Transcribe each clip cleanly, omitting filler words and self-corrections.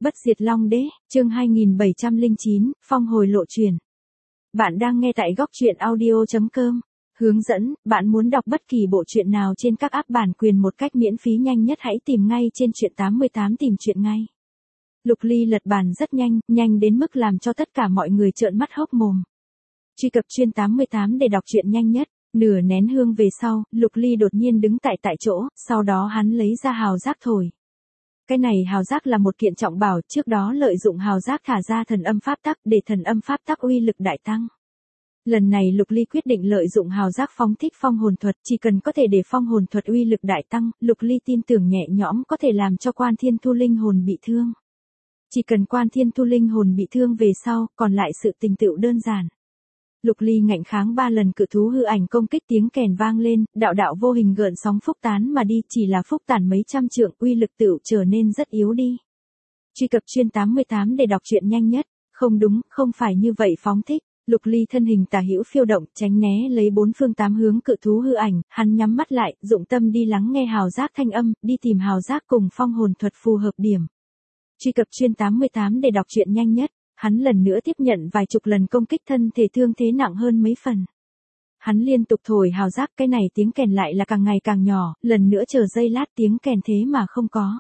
Bất diệt Long Đế, chương 2709, phong hồi lộ truyền. Bạn đang nghe tại góc truyện audio.com. Hướng dẫn, bạn muốn đọc bất kỳ bộ truyện nào trên các app bản quyền một cách miễn phí nhanh nhất hãy tìm ngay trên truyện 88 tìm truyện ngay. Lục Ly lật bàn rất nhanh, nhanh đến mức làm cho tất cả mọi người trợn mắt hốc mồm. Truy cập truyện 88 để đọc truyện nhanh nhất. Nửa nén hương về sau, Lục Ly đột nhiên đứng tại chỗ, sau đó hắn lấy ra hào giác thổi. Cái này hào giác là một kiện trọng bảo, trước đó lợi dụng hào giác thả ra thần âm pháp tắc để thần âm pháp tắc uy lực đại tăng. Lần này Lục Ly quyết định lợi dụng hào giác phóng thích phong hồn thuật, chỉ cần có thể để phong hồn thuật uy lực đại tăng, Lục Ly tin tưởng nhẹ nhõm có thể làm cho Quan Thiên Thu linh hồn bị thương. Chỉ cần Quan Thiên Thu linh hồn bị thương về sau, còn lại sự tình tựu đơn giản. Lục Ly ngạnh kháng 3 lần cự thú hư ảnh công kích, tiếng kèn vang lên, đạo vô hình gợn sóng phúc tán mà đi, chỉ là phúc tản mấy trăm trượng, uy lực tựu trở nên rất yếu đi. Truy cập truyện 88 để đọc truyện nhanh nhất. Không đúng, không phải như vậy phóng thích. Lục Ly thân hình tả hữu phiêu động, tránh né lấy 4 phương 8 hướng cự thú hư ảnh, hắn nhắm mắt lại, dụng tâm đi lắng nghe hào giác thanh âm, đi tìm hào giác cùng phong hồn thuật phù hợp điểm. Truy cập truyện 88 để đọc truyện nhanh nhất. Hắn lần nữa tiếp nhận vài chục lần công kích, thân thể thương thế nặng hơn mấy phần. Hắn liên tục thổi hào giác, cái này tiếng kèn lại là càng ngày càng nhỏ, lần nữa chờ giây lát tiếng kèn thế mà không có.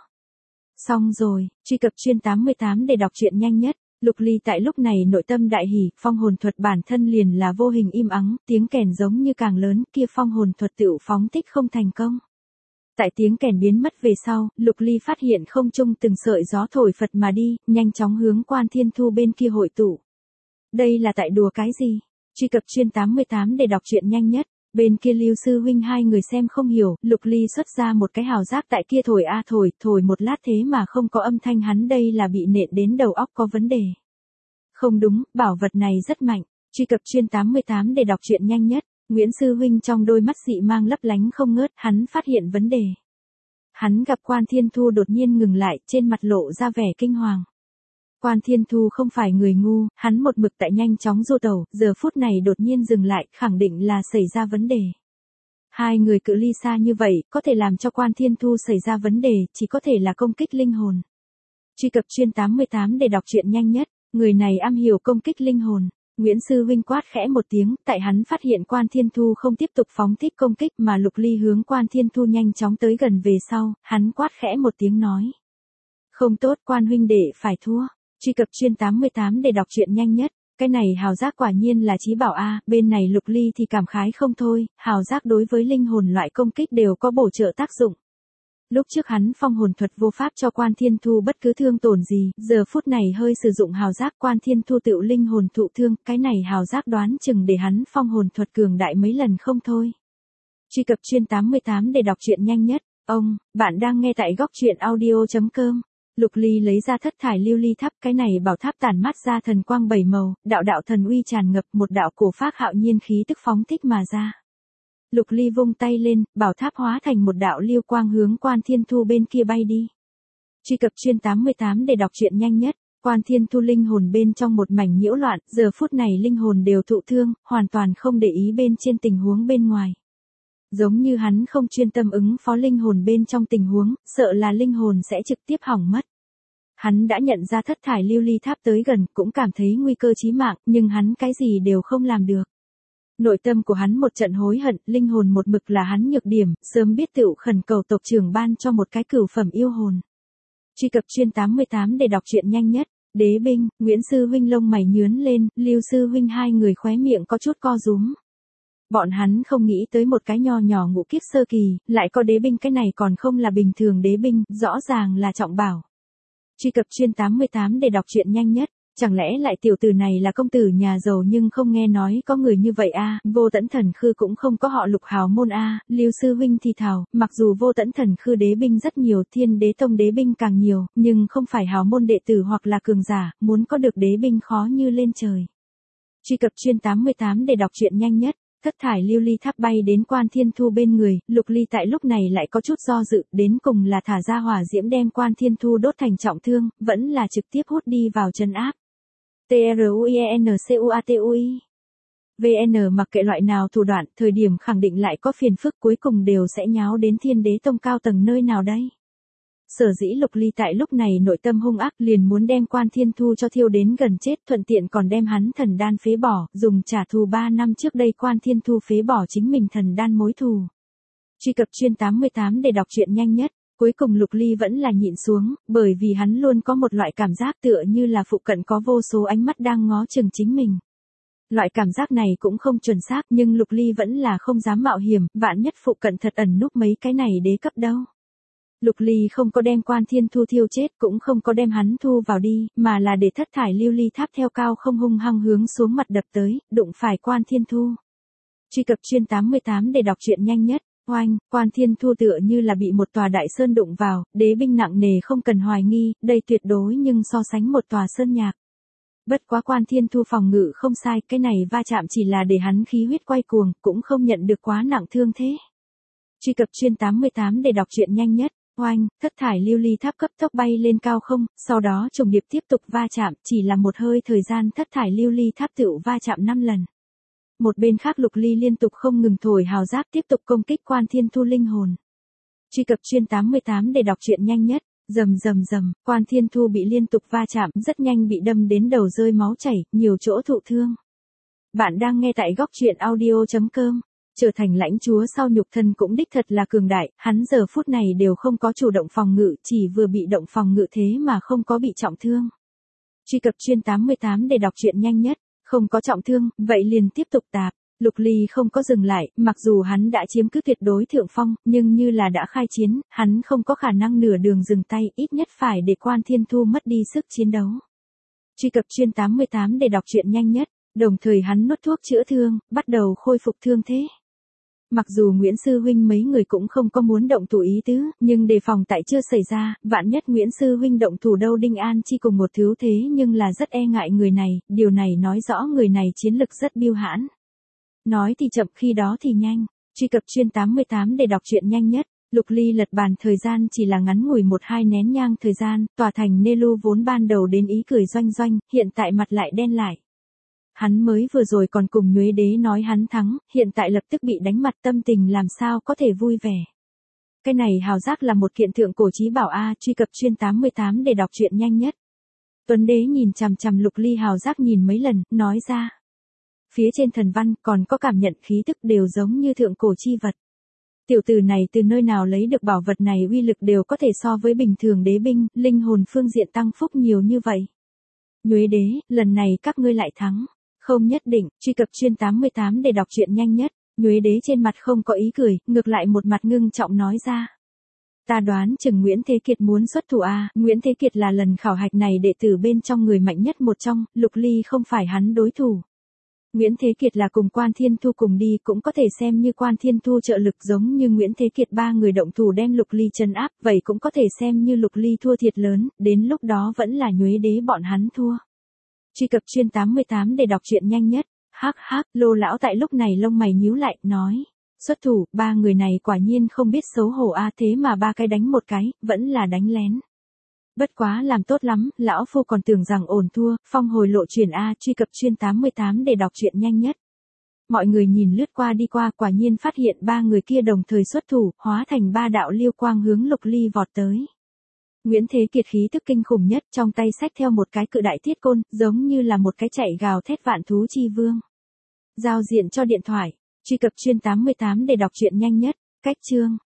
Xong rồi, truy cập truyện 88 để đọc truyện nhanh nhất. Lục Ly tại lúc này nội tâm đại hỉ, phong hồn thuật bản thân liền là vô hình im ắng, tiếng kèn giống như càng lớn, kia phong hồn thuật tựu phóng thích không thành công. Tại tiếng kèn biến mất về sau, Lục Ly phát hiện không trung từng sợi gió thổi phật mà đi, nhanh chóng hướng Quan Thiên Thu bên kia hội tụ. Đây là tại đùa cái gì? Truy cập truyện 88 để đọc truyện nhanh nhất. Bên kia Lưu sư huynh hai người xem không hiểu, Lục Ly xuất ra một cái hào giác tại kia thổi thổi một lát thế mà không có âm thanh, hắn đây là bị nện đến đầu óc có vấn đề. Không đúng, bảo vật này rất mạnh. Truy cập truyện 88 để đọc truyện nhanh nhất. Nguyễn sư huynh trong đôi mắt dị mang lấp lánh không ngớt, hắn phát hiện vấn đề. Hắn gặp Quan Thiên Thu đột nhiên ngừng lại, trên mặt lộ ra vẻ kinh hoàng. Quan Thiên Thu không phải người ngu, hắn một mực tại nhanh chóng du tẩu, giờ phút này đột nhiên dừng lại, khẳng định là xảy ra vấn đề. Hai người cự ly xa như vậy, có thể làm cho Quan Thiên Thu xảy ra vấn đề, chỉ có thể là công kích linh hồn. Truy cập truyện 88 để đọc truyện nhanh nhất, người này am hiểu công kích linh hồn. Nguyễn sư huynh quát khẽ một tiếng, tại hắn phát hiện Quan Thiên Thu không tiếp tục phóng thích công kích mà Lục Ly hướng Quan Thiên Thu nhanh chóng tới gần về sau, hắn quát khẽ một tiếng nói. Không tốt, Quan huynh đệ phải thua. Truy cập truyện 88 để đọc truyện nhanh nhất. Cái này hào giác quả nhiên là chí bảo a, bên này Lục Ly thì cảm khái không thôi, hào giác đối với linh hồn loại công kích đều có bổ trợ tác dụng. Lúc trước hắn phong hồn thuật vô pháp cho Quan Thiên Thu bất cứ thương tổn gì, giờ phút này hơi sử dụng hào giác Quan Thiên Thu tựu linh hồn thụ thương, cái này hào giác đoán chừng để hắn phong hồn thuật cường đại mấy lần không thôi. Truy cập truyện 88 để đọc truyện nhanh nhất. Bạn đang nghe tại góc truyện audio.com. Lục Ly lấy ra thất thải lưu ly tháp, cái này bảo tháp tản mát ra thần quang 7 màu, đạo thần uy tràn ngập, một đạo cổ phác hạo nhiên khí tức phóng thích mà ra. Lục Ly vung tay lên, bảo tháp hóa thành một đạo lưu quang hướng Quan Thiên Thu bên kia bay đi. Truy cập truyện 88 để đọc truyện nhanh nhất. Quan Thiên Thu linh hồn bên trong một mảnh nhiễu loạn, giờ phút này linh hồn đều thụ thương, hoàn toàn không để ý bên trên tình huống bên ngoài. Giống như hắn không chuyên tâm ứng phó linh hồn bên trong tình huống, sợ là linh hồn sẽ trực tiếp hỏng mất. Hắn đã nhận ra thất thải lưu ly tháp tới gần, cũng cảm thấy nguy cơ chí mạng, nhưng hắn cái gì đều không làm được. Nội tâm của hắn một trận hối hận, linh hồn một mực là hắn nhược điểm, sớm biết tựu khẩn cầu tộc trưởng ban cho một cái cửu phẩm yêu hồn. Truy cập truyện 88 để đọc truyện nhanh nhất. Đế binh, Nguyễn sư huynh lông mày nhướn lên, Lưu sư huynh hai người khóe miệng có chút co rúm. Bọn hắn không nghĩ tới một cái nho nhỏ ngũ kiếp sơ kỳ, lại có đế binh, cái này còn không là bình thường đế binh, rõ ràng là trọng bảo. Truy cập truyện 88 để đọc truyện nhanh nhất. Chẳng lẽ lại tiểu tử này là công tử nhà giàu nhưng không nghe nói có người như vậy a? Vô Tẫn Thần Khư cũng không có họ Lục hào môn a. Lưu sư huynh thì thào, mặc dù Vô Tẫn Thần Khư đế binh rất nhiều, Thiên Đế Tông đế binh càng nhiều, nhưng không phải hào môn đệ tử hoặc là cường giả, muốn có được đế binh khó như lên trời. Truy cập truyện 88 để đọc truyện nhanh nhất. Thất thải lưu ly tháp bay đến Quan Thiên Thu bên người, Lục Ly tại lúc này lại có chút do dự, đến cùng là thả ra hỏa diễm đem Quan Thiên Thu đốt thành trọng thương, vẫn là trực tiếp hút đi vào trấn áp. TRUINCUATUI VN mặc kệ loại nào thủ đoạn, thời điểm khẳng định lại có phiền phức, cuối cùng đều sẽ nháo đến Thiên Đế Tông cao tầng nơi nào đây. Sở dĩ Lục Ly tại lúc này nội tâm hung ác liền muốn đem Quan Thiên Thu cho thiêu đến gần chết, thuận tiện còn đem hắn thần đan phế bỏ, dùng trả thù 3 năm trước đây Quan Thiên Thu phế bỏ chính mình thần đan mối thù. Truy cập Truyện 88 để đọc truyện nhanh nhất. Cuối cùng Lục Ly vẫn là nhịn xuống, bởi vì hắn luôn có một loại cảm giác tựa như là phụ cận có vô số ánh mắt đang ngó chừng chính mình. Loại cảm giác này cũng không chuẩn xác, nhưng Lục Ly vẫn là không dám mạo hiểm, vạn nhất phụ cận thật ẩn núp mấy cái này đế cấp đâu. Lục Ly không có đem Quan Thiên Thu thiêu chết, cũng không có đem hắn thu vào đi, mà là để thất thải lưu ly tháp theo cao không hung hăng hướng xuống mặt đập tới, đụng phải Quan Thiên Thu. Truy cập Truyện 88 để đọc truyện nhanh nhất. Oanh, Quan Thiên Thu tựa như là bị một tòa đại sơn đụng vào, đế binh nặng nề không cần hoài nghi, đây tuyệt đối nhưng so sánh một tòa sơn nhạc. Bất quá Quan Thiên Thu phòng ngự không sai, cái này va chạm chỉ là để hắn khí huyết quay cuồng, cũng không nhận được quá nặng thương thế. Truy cập Truyện 88 để đọc truyện nhanh nhất. Oanh, thất thải lưu ly tháp cấp tốc bay lên cao không, sau đó trùng điệp tiếp tục va chạm, chỉ là một hơi thời gian thất thải lưu ly tháp tựu va chạm 5 lần. Một bên khác Lục Ly liên tục không ngừng thổi hào giáp tiếp tục công kích Quan Thiên Thu linh hồn. Truy cập Truyện 88 để đọc truyện nhanh nhất. Rầm rầm rầm, Quan Thiên Thu bị liên tục va chạm, rất nhanh bị đâm đến đầu rơi máu chảy, nhiều chỗ thụ thương. Bạn đang nghe tại góc truyện audio.com. Trở thành lãnh chúa sau nhục thân cũng đích thật là cường đại, hắn giờ phút này đều không có chủ động phòng ngự, chỉ vừa bị động phòng ngự thế mà không có bị trọng thương. Truy cập Truyện 88 để đọc truyện nhanh nhất. Không có trọng thương, vậy liền tiếp tục tạp. Lục Ly không có dừng lại, mặc dù hắn đã chiếm cứ tuyệt đối thượng phong, nhưng như là đã khai chiến, hắn không có khả năng nửa đường dừng tay, ít nhất phải để Quan Thiên Thu mất đi sức chiến đấu. Truy cập Truyện 88 để đọc truyện nhanh nhất, đồng thời hắn nuốt thuốc chữa thương, bắt đầu khôi phục thương thế. Mặc dù Nguyễn Sư Huynh mấy người cũng không có muốn động thủ ý tứ, nhưng đề phòng tại chưa xảy ra, vạn nhất Nguyễn Sư Huynh động thủ đâu Đinh An Chi cùng một thứ thế nhưng là rất e ngại người này, điều này nói rõ người này chiến lực rất biêu hãn. Nói thì chậm khi đó thì nhanh, truy cập Truyện 88 để đọc truyện nhanh nhất. Lục Ly lật bàn thời gian chỉ là ngắn ngủi 1-2 nén nhang thời gian, tòa thành Nelu vốn ban đầu đến ý cười doanh doanh, hiện tại mặt lại đen lại. Hắn mới vừa rồi còn cùng Nhuế Đế nói hắn thắng, hiện tại lập tức bị đánh mặt, tâm tình làm sao có thể vui vẻ. Cái này hào giác là một kiện thượng cổ chí bảo a, truy cập Truyện 88 để đọc truyện nhanh nhất. Tuấn Đế nhìn chằm chằm Lục Ly hào giác nhìn mấy lần, nói ra. Phía trên thần văn còn có cảm nhận khí tức đều giống như thượng cổ chi vật. Tiểu tử này từ nơi nào lấy được bảo vật này, uy lực đều có thể so với bình thường đế binh, linh hồn phương diện tăng phúc nhiều như vậy. Nhuế Đế, lần này các ngươi lại thắng. Không nhất định, truy cập Truyện 88 để đọc truyện nhanh nhất. Nhuế Đế trên mặt không có ý cười, ngược lại một mặt ngưng trọng nói ra. Ta đoán chừng Nguyễn Thế Kiệt muốn xuất thủ a, Nguyễn Thế Kiệt là lần khảo hạch này đệ tử bên trong người mạnh nhất một trong, Lục Ly không phải hắn đối thủ. Nguyễn Thế Kiệt là cùng Quan Thiên Thu cùng đi, cũng có thể xem như Quan Thiên Thu trợ lực, giống như Nguyễn Thế Kiệt ba người động thủ đem Lục Ly trấn áp, vậy cũng có thể xem như Lục Ly thua thiệt lớn, đến lúc đó vẫn là Nhuế Đế bọn hắn thua. Truy cập Truyện 88 để đọc truyện nhanh nhất. Hắc hắc, Lô lão tại lúc này lông mày nhíu lại, nói. Xuất thủ, ba người này quả nhiên không biết xấu hổ a, thế mà ba cái đánh một cái, vẫn là đánh lén. Bất quá làm tốt lắm, lão phu còn tưởng rằng ổn thua, phong hồi lộ chuyển a, truy cập Truyện 88 để đọc truyện nhanh nhất. Mọi người nhìn lướt qua đi qua, quả nhiên phát hiện ba người kia đồng thời xuất thủ, hóa thành ba đạo liêu quang hướng Lục Ly vọt tới. Nguyễn Thế Kiệt khí tức kinh khủng nhất, trong tay xách theo một cái cự đại thiết côn, giống như là một cái chạy gào thét vạn thú chi vương. Giao diện cho điện thoại, truy cập Truyện 88 để đọc truyện nhanh nhất. Cách chương